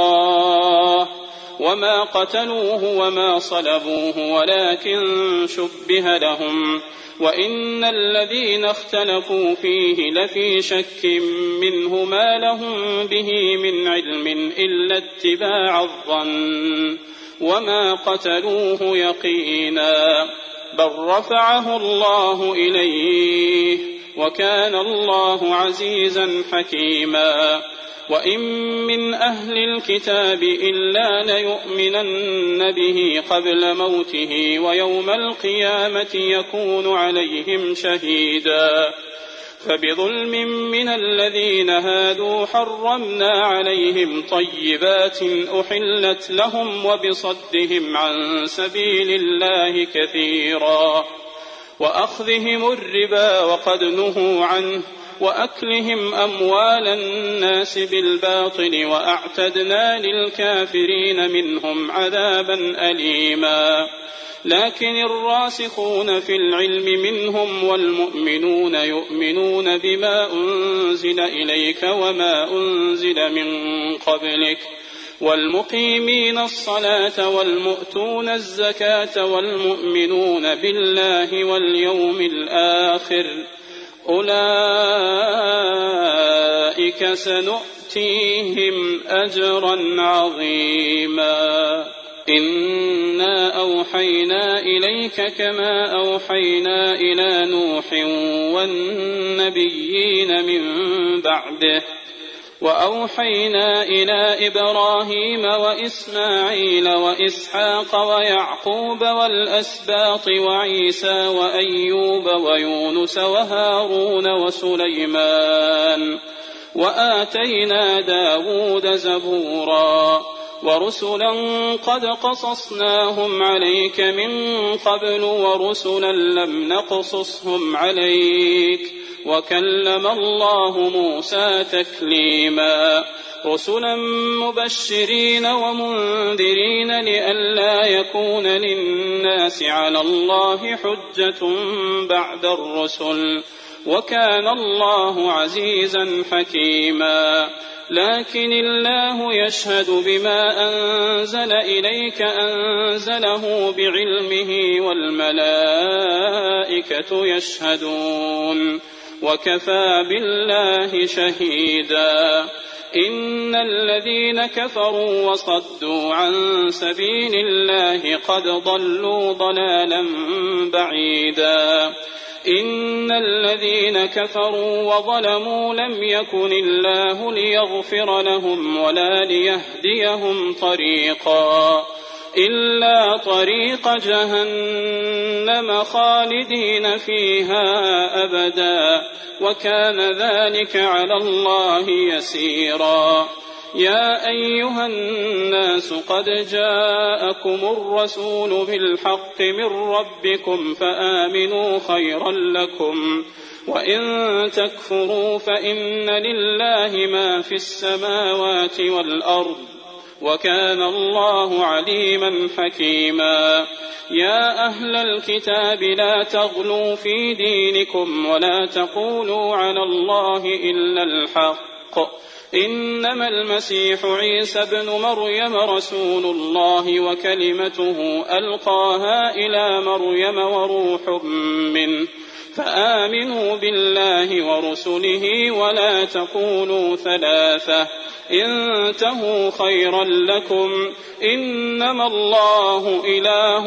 الله وما قتلوه وما صلبوه ولكن شبه لهم وإن الذين اختلفوا فيه لفي شك منه ما لهم به من علم إلا اتباع الظن وما قتلوه يقينا بل رفعه الله إليه وكان الله عزيزا حكيما وإن من أهل الكتاب إلا ليؤمنن به قبل موته ويوم القيامة يكون عليهم شهيدا فبظلم من الذين هادوا حرمنا عليهم طيبات أحلت لهم وبصدهم عن سبيل الله كثيرا وأخذهم الربا وقد نهوا عنه وأكلهم أموال الناس بالباطل وأعتدنا للكافرين منهم عذابا أليما لكن الراسخون في العلم منهم والمؤمنون يؤمنون بما أنزل إليك وما أنزل من قبلك والمقيمين الصلاة والمؤتون الزكاة والمؤمنون بالله واليوم الآخر أولئك سنؤتيهم أجرا عظيما إنا أوحينا إليك كما أوحينا إلى نوح والنبيين من بعده وأوحينا إلى إبراهيم وإسماعيل وإسحاق ويعقوب والأسباط وعيسى وأيوب ويونس وهارون وسليمان وآتينا داود زبورا ورسلا قد قصصناهم عليك من قبل ورسلا لم نقصصهم عليك وكلم الله موسى تكليما رسلا مبشرين ومنذرين لئلا يكون للناس على الله حجة بعد الرسل وكان الله عزيزا حكيما لكن الله يشهد بما أنزل إليك أنزله بعلمه والملائكة يشهدون وكفى بالله شهيدا إن الذين كفروا وصدوا عن سبيل الله قد ضلوا ضلالا بعيدا إن الذين كفروا وظلموا لم يكن الله ليغفر لهم ولا ليهديهم طريقا إلا طريق جهنم خالدين فيها أبدا وكان ذلك على الله يسيرا يا أيها الناس قد جاءكم الرسول بالحق من ربكم فآمنوا خيرا لكم وإن تكفروا فإن لله ما في السماوات والأرض وكان الله عليما حكيما يا أهل الكتاب لا تغلوا في دينكم ولا تقولوا على الله إلا الحق إنما المسيح عيسى ابن مريم رسول الله وكلمته ألقاها إلى مريم وروح منه فآمنوا بالله ورسله ولا تقولوا ثلاثة انتهوا خيرا لكم إنما الله إله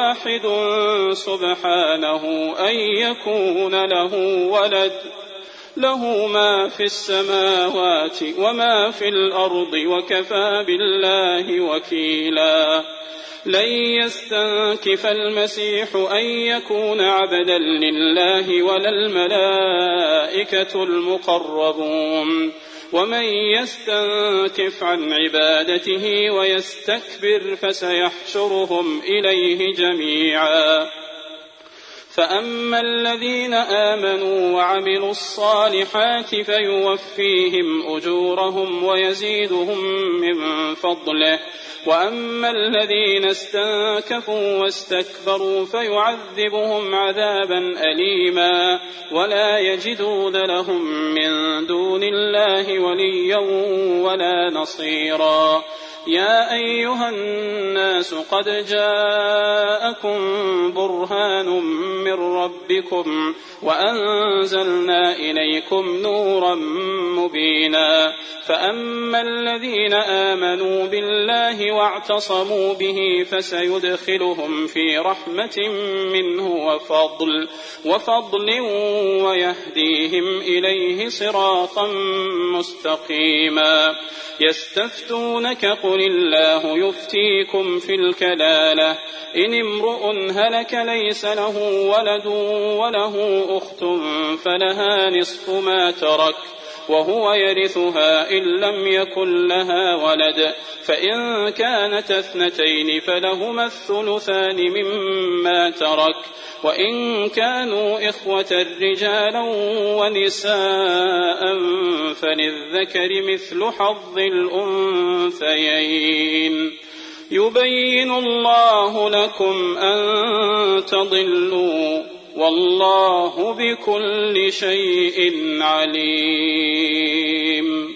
واحد سبحانه أن يكون له ولد له ما في السماوات وما في الأرض وكفى بالله وكيلا لن يستنكف المسيح أن يكون عبدا لله ولا الملائكة المقربون ومن يستنكف عن عبادته ويستكبر فسيحشرهم إليه جميعا فأما الذين آمنوا وعملوا الصالحات فيوفيهم أجورهم ويزيدهم من فضله وأما الذين استنكفوا واستكبروا فيعذبهم عذابا أليما ولا يجدون لهم من دون الله وليا ولا نصيرا يا أيها الناس قد جاءكم برهان من ربكم وأنزلنا إليكم نورا مبينا فأما الذين آمنوا بالله واعتصموا به فسيدخلهم في رحمة منه وفضل وفضل ويهديهم إليه صراطا مستقيما يستفتونك قل الله يفتيكم في الكلالة إن امرؤ هلك ليس له ولد وله أخت فلها نصف ما ترك وهو يرثها إن لم يكن لها ولد فإن كانت اثنتين فلهما الثلثان مما ترك وإن كانوا إخوة رجالا ونساء فللذكر مثل حظ الأنثيين يبين الله لكم أن تضلوا والله بكل شيء عليم.